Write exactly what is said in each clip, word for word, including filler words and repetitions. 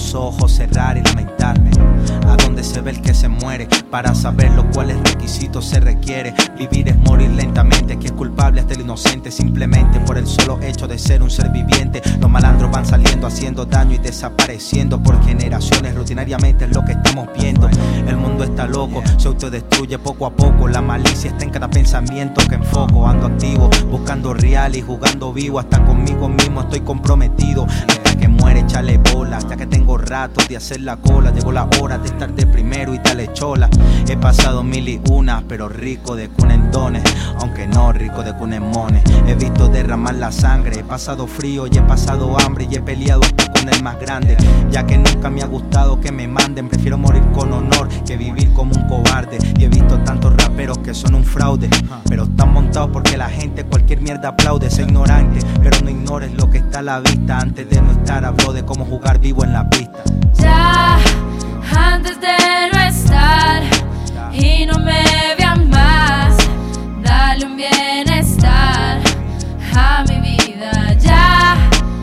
los ojos, cerrar y lamentarme. A donde se ve el que se muere, para saber los cuales requisitos se requiere. Vivir es morir lentamente, que es culpable hasta el inocente, simplemente por el solo hecho de ser un ser viviente. Los malandros van saliendo, haciendo daño y desapareciendo por generaciones, rutinariamente es lo que estamos viendo. El mundo está loco, se autodestruye poco a poco, la malicia está en cada pensamiento que enfoco. Ando activo, buscando real y jugando vivo, hasta conmigo mismo estoy comprometido. Hasta que muere, échale bola, hasta que tengo ratos de hacer la cola. Llegó la hora de estar de primero y dale chola. He pasado mil y una, pero rico de cuna en dones, aunque no rico de cuna en mones. He visto derramar la sangre, he pasado frío y he pasado hambre, y he peleado hasta con el más grande. Ya que nunca me ha gustado que me manden, prefiero morir con honor que vivir como un cobarde. Y he visto tantos raperos que son un fraude, pero están montados porque la gente cualquier mierda aplaude. Sé ignorante, pero no ignores lo que está a la vista. Antes de no estar hablo de cómo jugar vivo en la pista. Ya, antes de no estar y no me vean más, dale un bienestar a mi vida. Ya,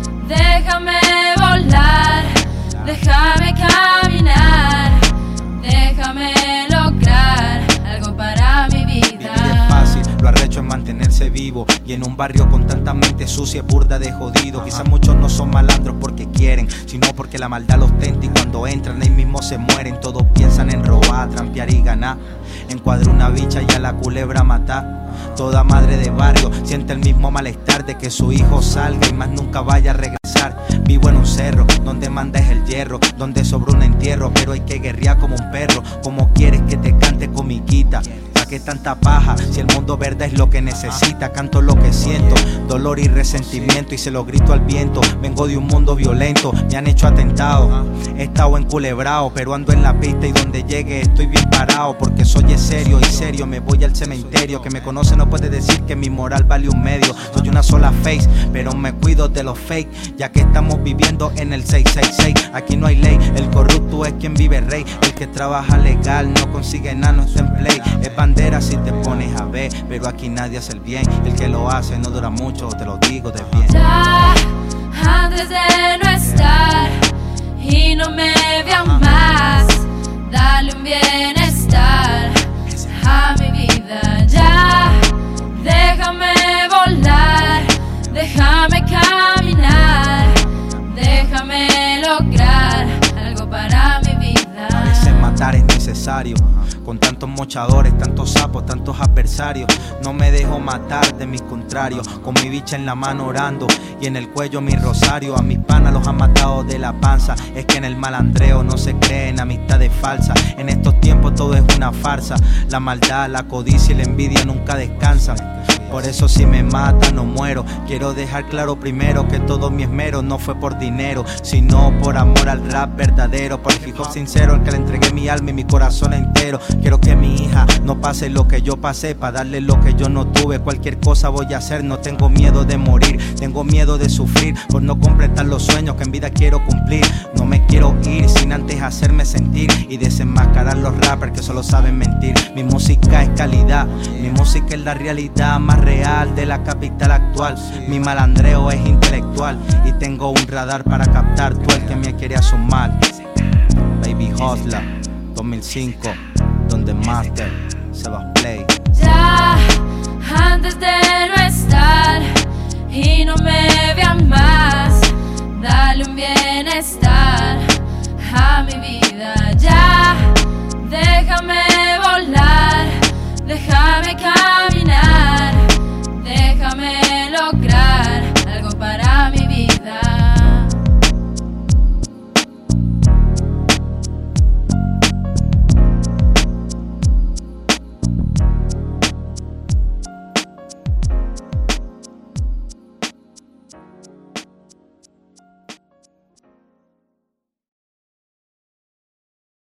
déjame volar, déjame caminar, déjame lograr algo para mi vida. Vivir es fácil, lo arrecho es mantenerse vivo, y en un barrio con tanta mente sucia es burda de jodido. Quizás muchos no son malandros porque quieren, sino porque la maldad los tenta, y cuando entran ahí mismo se mueren. Todos piensan en robar, trampear y ganar. Encuadra una bicha y a la culebra matar. Toda madre de barrio siente el mismo malestar de que su hijo salga y más nunca vaya a regresar. Vivo en un cerro donde manda es el hierro, donde sobra un entierro, pero hay que guerrear como un perro. Como quieres que te cante comiquita, ¿pa' qué tanta paja? Si el mundo verde es lo que necesita. Canto lo que siento, dolor y resentimiento, y se lo grito al viento. Vengo de un mundo violento, me han hecho atentado. He estado enculebrado, pero ando en la pista y donde llegue estoy bien parado. Porque soy es serio y serio, me voy al cementerio. Que me conoce no puede decir que mi moral vale un medio. Soy una sola face, pero me cuido de los fake, ya que estamos viviendo en el seis seis seis. Aquí no hay ley, el corrupto es quien vive rey. El que trabaja legal no consigue nada, no está en play. Es bandera si te pones a ver, pero aquí nadie hace el bien. El que lo hace no dura mucho, te lo digo de bien. Ya, antes de no estar y no me vean más, dale un bienestar a mi vida. Ya, déjame volar, déjame caminar, déjame lograr algo para mi vida. A veces matar es necesario, con tantos mochadores, tantos sapos, tantos adversarios. No me dejo matar de mis contrarios, con mi bicha en la mano orando y en el cuello mi rosario. A mis panas los han matado de la panza, es que en el malandreo no se creen amistades falsas. En estos tiempos todo es una farsa, la maldad, la codicia y la envidia nunca descansan. Por eso si me matan no muero. Quiero dejar claro primero que todo mi esmero no fue por dinero, sino por amor al rap verdadero, por el hip hop sincero al que le entregué mi alma y mi corazón entero. Quiero que mi hija no pase lo que yo pasé, para darle lo que yo no tuve. Cualquier cosa voy a hacer, no tengo miedo de morir, tengo miedo de sufrir por no completar los sueños que en vida quiero cumplir. No me quiero ir sin antes hacerme sentir y desenmascarar los rappers que solo saben mentir. Mi música es calidad, mi música es la realidad más real de la capital actual. Mi malandreo es intelectual y tengo un radar para captar tú el que me quiere asomar. Baby Hustler dos mil cinco, donde Master se va a play. Ya, antes de no estar y no me vean más, dale un bienestar a mi vida. Ya,